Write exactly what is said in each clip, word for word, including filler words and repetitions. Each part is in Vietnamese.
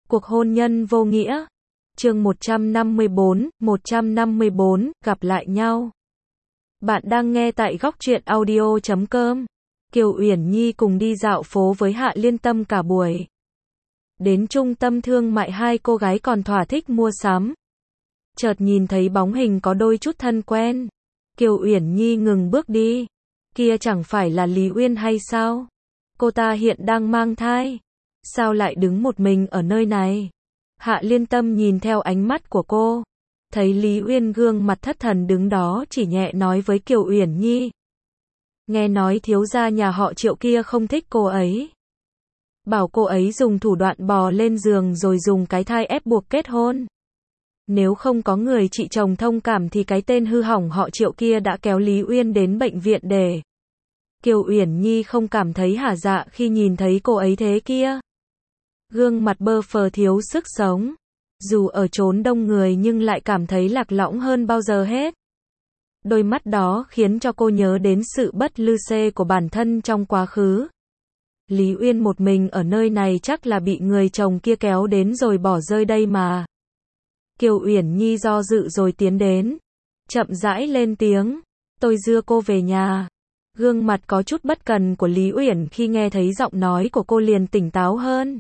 Cuộc hôn nhân vô nghĩa. Chương một trăm năm mươi bốn, một trăm năm mươi bốn, gặp lại nhau. Bạn đang nghe tại góc truyện audio chấm com. Kiều Uyển Nhi cùng đi dạo phố với Hạ Liên Tâm cả buổi. Đến trung tâm thương mại hai cô gái còn thỏa thích mua sắm. Chợt nhìn thấy bóng hình có đôi chút thân quen. Kiều Uyển Nhi ngừng bước đi. Kia chẳng phải là Lý Uyên hay sao? Cô ta hiện đang mang thai. Sao lại đứng một mình ở nơi này? Hạ Liên Tâm nhìn theo ánh mắt của cô. Thấy Lý Uyên gương mặt thất thần đứng đó, chỉ nhẹ nói với Kiều Uyển Nhi. Nghe nói thiếu gia nhà họ Triệu kia không thích cô ấy. Bảo cô ấy dùng thủ đoạn bò lên giường rồi dùng cái thai ép buộc kết hôn. Nếu không có người chị chồng thông cảm thì cái tên hư hỏng họ Triệu kia đã kéo Lý Uyên đến bệnh viện để. Kiều Uyển Nhi không cảm thấy hả dạ khi nhìn thấy cô ấy thế kia. Gương mặt bơ phờ thiếu sức sống. Dù ở chốn đông người nhưng lại cảm thấy lạc lõng hơn bao giờ hết. Đôi mắt đó khiến cho cô nhớ đến sự bất lư xê của bản thân trong quá khứ. Lý Uyên một mình ở nơi này chắc là bị người chồng kia kéo đến rồi bỏ rơi đây mà. Kiều Uyển Nhi do dự rồi tiến đến. Chậm rãi lên tiếng. Tôi đưa cô về nhà. Gương mặt có chút bất cần của Lý Uyển khi nghe thấy giọng nói của cô liền tỉnh táo hơn.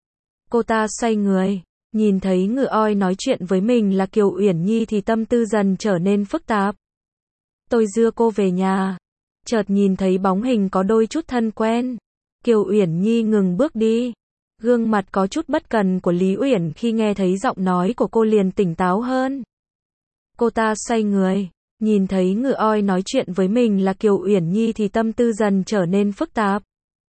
Cô ta xoay người. Nhìn thấy người oi nói chuyện với mình là Kiều Uyển Nhi thì tâm tư dần trở nên phức tạp. Tôi đưa cô về nhà. Chợt nhìn thấy bóng hình có đôi chút thân quen. Kiều Uyển Nhi ngừng bước đi. Gương mặt có chút bất cần của Lý Uyển khi nghe thấy giọng nói của cô liền tỉnh táo hơn. Cô ta xoay người. Nhìn thấy người oi nói chuyện với mình là Kiều Uyển Nhi thì tâm tư dần trở nên phức tạp.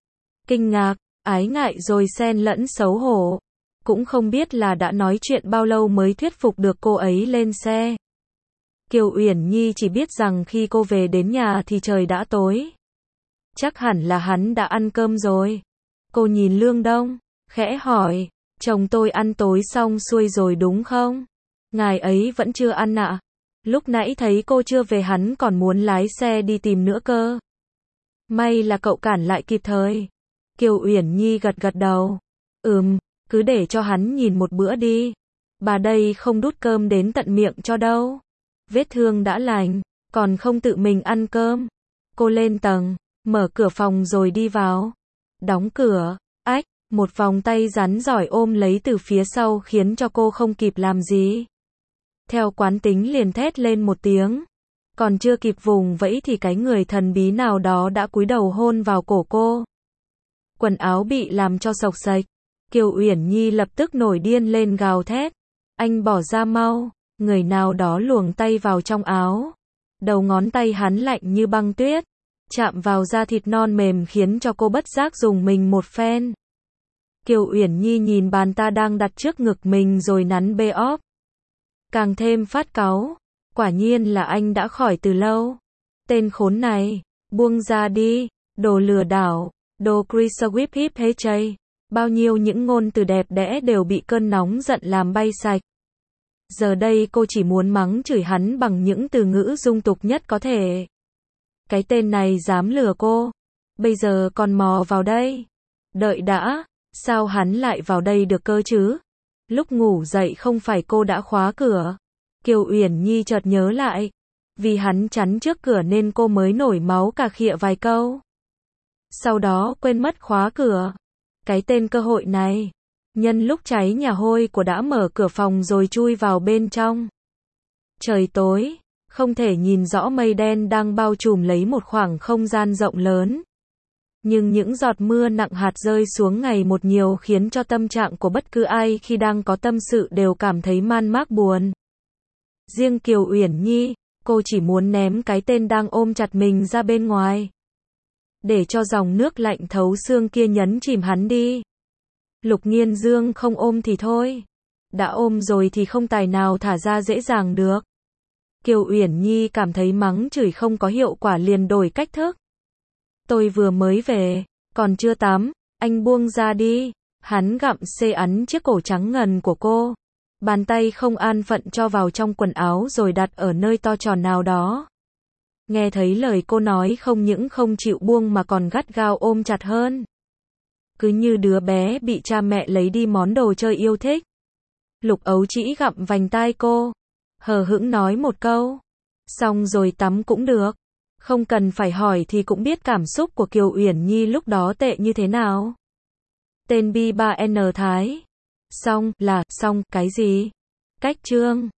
Kinh ngạc, ái ngại rồi xen lẫn xấu hổ. Cũng không biết là đã nói chuyện bao lâu mới thuyết phục được cô ấy lên xe. Kiều Uyển Nhi chỉ biết rằng khi cô về đến nhà thì trời đã tối. Chắc hẳn là hắn đã ăn cơm rồi. Cô nhìn Lương Đông, khẽ hỏi, chồng tôi ăn tối xong xuôi rồi đúng không? Ngài ấy vẫn chưa ăn ạ. Lúc nãy thấy cô chưa về hắn còn muốn lái xe đi tìm nữa cơ. May là cậu cản lại kịp thời. Kiều Uyển Nhi gật gật đầu. Ừm, cứ để cho hắn nhìn một bữa đi. Bà đây không đút cơm đến tận miệng cho đâu. Vết thương đã lành, còn không tự mình ăn cơm. Cô lên tầng, mở cửa phòng rồi đi vào. Đóng cửa, ách, một vòng tay rắn giỏi ôm lấy từ phía sau khiến cho cô không kịp làm gì. Theo quán tính liền thét lên một tiếng. Còn chưa kịp vùng vẫy thì cái người thần bí nào đó đã cúi đầu hôn vào cổ cô. Quần áo bị làm cho xộc xệch. Kiều Uyển Nhi lập tức nổi điên lên gào thét. Anh bỏ ra mau. Người nào đó luồng tay vào trong áo. Đầu ngón tay hắn lạnh như băng tuyết. Chạm vào da thịt non mềm khiến cho cô bất giác dùng mình một phen. Kiều Uyển Nhi nhìn bàn ta đang đặt trước ngực mình rồi nắn bê óp. Càng thêm phát cáu. Quả nhiên là anh đã khỏi từ lâu. Tên khốn này, buông ra đi, đồ lừa đảo, đồ Chris Whip Hip Hey Chay. Bao nhiêu những ngôn từ đẹp đẽ đều bị cơn nóng giận làm bay sạch. Giờ đây cô chỉ muốn mắng chửi hắn bằng những từ ngữ dung tục nhất có thể. Cái tên này dám lừa cô. Bây giờ còn mò vào đây. Đợi đã, sao hắn lại vào đây được cơ chứ? Lúc ngủ dậy không phải cô đã khóa cửa. Kiều Uyển Nhi chợt nhớ lại. Vì hắn chắn trước cửa nên cô mới nổi máu cà khịa vài câu. Sau đó quên mất khóa cửa. Cái tên cơ hội này. Nhân lúc cháy nhà hôi của đã mở cửa phòng rồi chui vào bên trong. Trời tối, không thể nhìn rõ mây đen đang bao trùm lấy một khoảng không gian rộng lớn. Nhưng những giọt mưa nặng hạt rơi xuống ngày một nhiều khiến cho tâm trạng của bất cứ ai khi đang có tâm sự đều cảm thấy man mác buồn. Riêng Kiều Uyển Nhi, cô chỉ muốn ném cái tên đang ôm chặt mình ra bên ngoài. Để cho dòng nước lạnh thấu xương kia nhấn chìm hắn đi. Lục Nghiên Dương không ôm thì thôi. Đã ôm rồi thì không tài nào thả ra dễ dàng được. Kiều Uyển Nhi cảm thấy mắng chửi không có hiệu quả liền đổi cách thức. Tôi vừa mới về, còn chưa tắm, anh buông ra đi. Hắn gặm xê ấn chiếc cổ trắng ngần của cô. Bàn tay không an phận cho vào trong quần áo rồi đặt ở nơi to tròn nào đó. Nghe thấy lời cô nói không những không chịu buông mà còn gắt gao ôm chặt hơn. cứ như đứa bé bị cha mẹ lấy đi món đồ chơi yêu thích. Lục Ấu Trĩ gặm vành tai cô, hờ hững nói một câu, xong rồi tắm cũng được. Không cần phải hỏi thì cũng biết cảm xúc của Kiều Uyển Nhi lúc đó tệ như thế nào. Tên Bi ba N Thái. Xong, là, xong, cái gì? Cách chương.